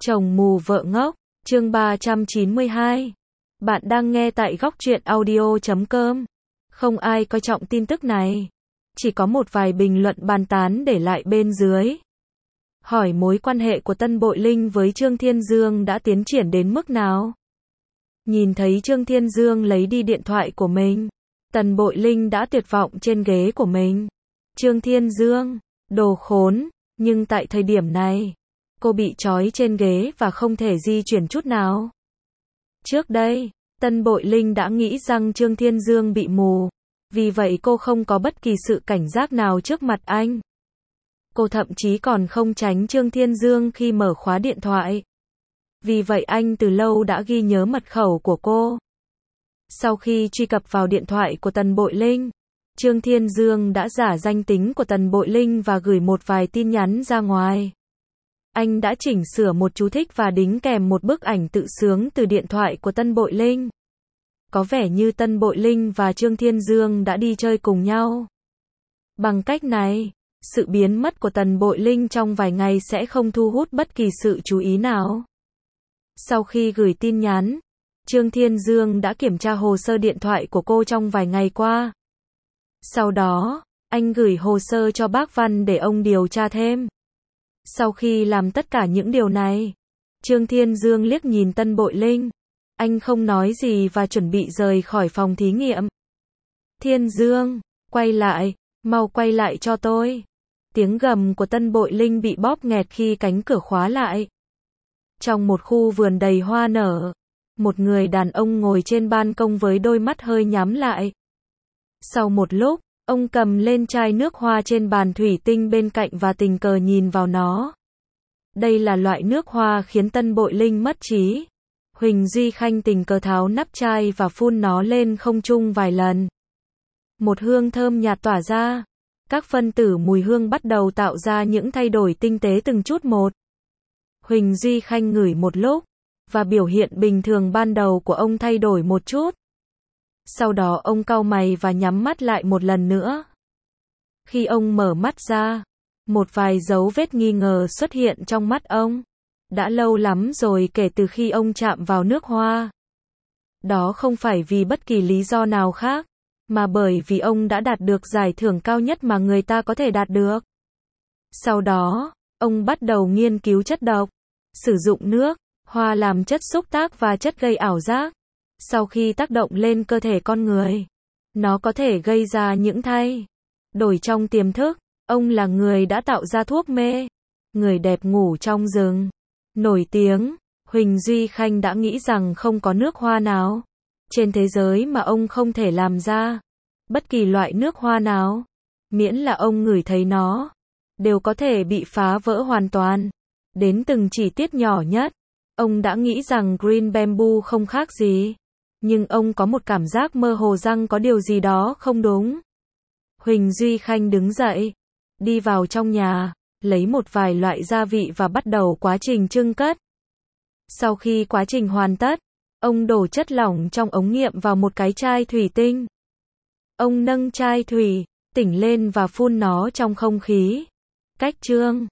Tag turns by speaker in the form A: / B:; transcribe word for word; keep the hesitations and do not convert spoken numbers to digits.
A: Chồng mù vợ ngốc, chương ba trăm chín mươi hai. Bạn đang nghe tại góc truyện audio chấm com. Không ai coi trọng tin tức này. Chỉ có một vài bình luận bàn tán để lại bên dưới. Hỏi mối quan hệ của Tân Bội Linh với Trương Thiên Dương đã tiến triển đến mức nào? Nhìn thấy Trương Thiên Dương lấy đi điện thoại của mình, Tân Bội Linh đã tuyệt vọng trên ghế của mình. Trương Thiên Dương, đồ khốn, nhưng tại thời điểm này, cô bị trói trên ghế và không thể di chuyển chút nào. Trước đây, Tân Bội Linh đã nghĩ rằng Trương Thiên Dương bị mù, vì vậy cô không có bất kỳ sự cảnh giác nào trước mặt anh. Cô thậm chí còn không tránh Trương Thiên Dương khi mở khóa điện thoại. Vì vậy anh từ lâu đã ghi nhớ mật khẩu của cô. Sau khi truy cập vào điện thoại của Tân Bội Linh, Trương Thiên Dương đã giả danh tính của Tân Bội Linh và gửi một vài tin nhắn ra ngoài. Anh đã chỉnh sửa một chú thích và đính kèm một bức ảnh tự sướng từ điện thoại của Tân Bội Linh. Có vẻ như Tân Bội Linh và Trương Thiên Dương đã đi chơi cùng nhau. Bằng cách này, sự biến mất của Tân Bội Linh trong vài ngày sẽ không thu hút bất kỳ sự chú ý nào. Sau khi gửi tin nhắn, Trương Thiên Dương đã kiểm tra hồ sơ điện thoại của cô trong vài ngày qua. Sau đó, anh gửi hồ sơ cho bác Văn để ông điều tra thêm. Sau khi làm tất cả những điều này, Trương Thiên Dương liếc nhìn Tân Bội Linh. Anh không nói gì và chuẩn bị rời khỏi phòng thí nghiệm. Thiên Dương, quay lại, mau quay lại cho tôi. Tiếng gầm của Tân Bội Linh bị bóp nghẹt khi cánh cửa khóa lại. Trong một khu vườn đầy hoa nở, một người đàn ông ngồi trên ban công với đôi mắt hơi nhắm lại. Sau một lúc, ông cầm lên chai nước hoa trên bàn thủy tinh bên cạnh và tình cờ nhìn vào nó. Đây là loại nước hoa khiến Tân Bội Linh mất trí. Huỳnh Duy Khanh tình cờ tháo nắp chai và phun nó lên không trung vài lần. Một hương thơm nhạt tỏa ra. Các phân tử mùi hương bắt đầu tạo ra những thay đổi tinh tế từng chút một. Huỳnh Duy Khanh ngửi một lúc, và biểu hiện bình thường ban đầu của ông thay đổi một chút. Sau đó ông cau mày và nhắm mắt lại một lần nữa. Khi ông mở mắt ra, một vài dấu vết nghi ngờ xuất hiện trong mắt ông. Đã lâu lắm rồi kể từ khi ông chạm vào nước hoa. Đó không phải vì bất kỳ lý do nào khác, mà bởi vì ông đã đạt được giải thưởng cao nhất mà người ta có thể đạt được. Sau đó, ông bắt đầu nghiên cứu chất độc, sử dụng nước, hoa làm chất xúc tác và chất gây ảo giác. Sau khi tác động lên cơ thể con người, nó có thể gây ra những thay đổi trong tiềm thức. Ông là người đã tạo ra thuốc mê, người đẹp ngủ trong rừng, nổi tiếng. Huỳnh Duy Khanh đã nghĩ rằng không có nước hoa nào trên thế giới mà ông không thể làm ra. Bất kỳ loại nước hoa nào, miễn là ông ngửi thấy nó, đều có thể bị phá vỡ hoàn toàn, đến từng chi tiết nhỏ nhất. Ông đã nghĩ rằng Green Bamboo không khác gì, nhưng ông có một cảm giác mơ hồ rằng có điều gì đó không đúng. Huỳnh Duy Khanh đứng dậy, đi vào trong nhà, lấy một vài loại gia vị và bắt đầu quá trình trưng cất. Sau khi quá trình hoàn tất, ông đổ chất lỏng trong ống nghiệm vào một cái chai thủy tinh. Ông nâng chai thủy tinh lên và phun nó trong không khí. Cách trương